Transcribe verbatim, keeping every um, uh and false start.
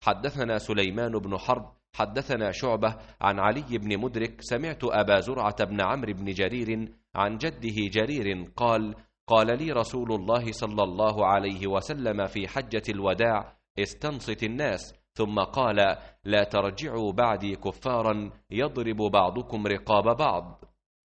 حدثنا سليمان بن حرب حدثنا شعبة عن علي بن مدرك سمعت أبا زرعة بن عمرو بن جرير عن جده جرير قال قال لي رسول الله صلى الله عليه وسلم في حجة الوداع استنصت الناس، ثم قال لا ترجعوا بعدي كفارا يضرب بعضكم رقاب بعض.